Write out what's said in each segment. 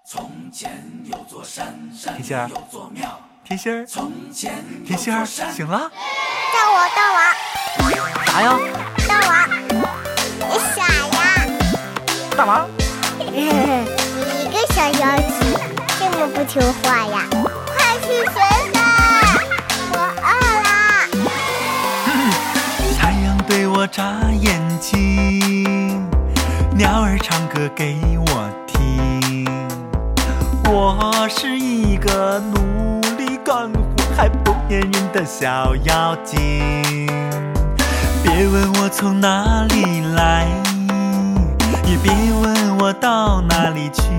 从前有座山，山里甜心儿有座庙。 甜心儿， 从前甜心儿，醒了？ 到我， 啥呀？ 到我，你傻呀？ 大王？ 你一个小妖精，这么不听话呀？快去学吧，我饿了。 太阳对我眨眼睛，鸟儿唱歌给我听。我是一个努力干活还不粘人的小妖精。别问我从哪里来，也别问我到哪里去。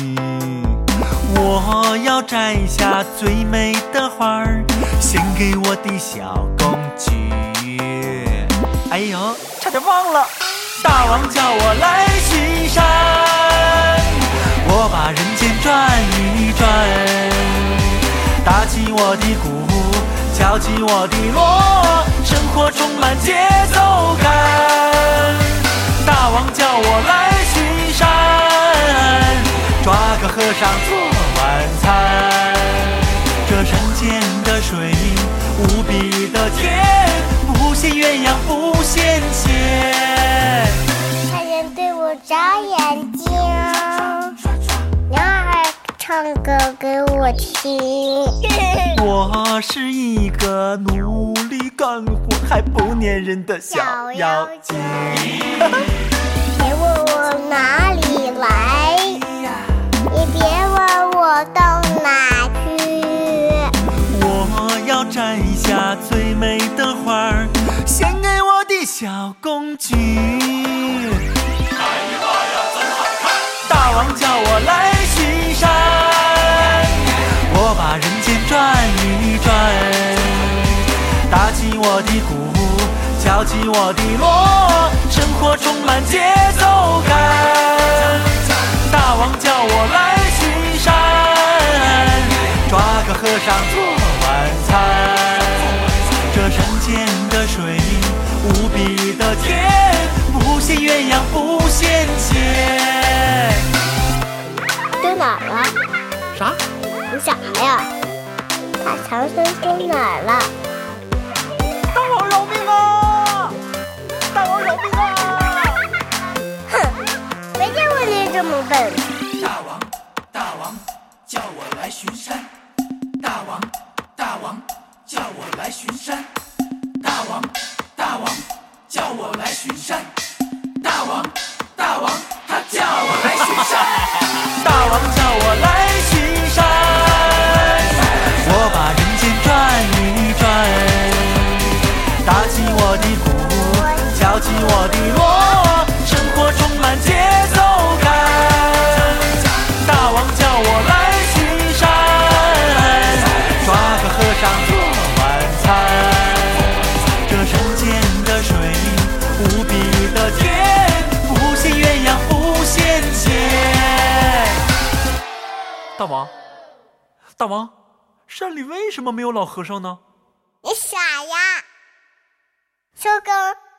我要摘下最美的花儿，献给我的小公举。哎呦，差点忘了，大王叫我来巡山，我把人间转一转，打起我的鼓，敲起我的锣，生活充满节奏感。大王叫我来巡山，抓个和尚做晚餐。这山间的水无比的甜，不羡鸳鸯不羡仙。 太阳对我眨眼睛，鸟儿唱歌给我听。 我是一个努力干活还不粘人的小妖精。 别问我哪里来，也别问我到哪去。 我要摘下最美的花儿，献给我的小公举。 哎呀妈呀，真好看！ 大王叫我来巡山，我把人间转一转，打起我的鼓，敲起我的锣，生活充满节奏感。大王叫我来巡山，抓个和尚做晚餐。这山间的水无比的甜，不羡鸳鸯不羡仙。 丢哪儿了？ 啥？ 你傻呀？把唐僧丢哪儿了？ 大王饶命啊！大王饶命啊！ 哼，没见过你这么笨。 大王，叫我来巡山。大王，叫我来巡山。大王，叫我来巡山。大王，他叫我来巡山。 大王叫我来巡山，我把人间转一转，打起我的鼓，敲起我的锣，生活充满节奏感。大王叫我来巡山，抓个和尚做晚餐。这山间的水无比的甜，不羡鸳鸯不羡仙。大王，山里为什么没有老和尚呢？ 你傻呀？收工。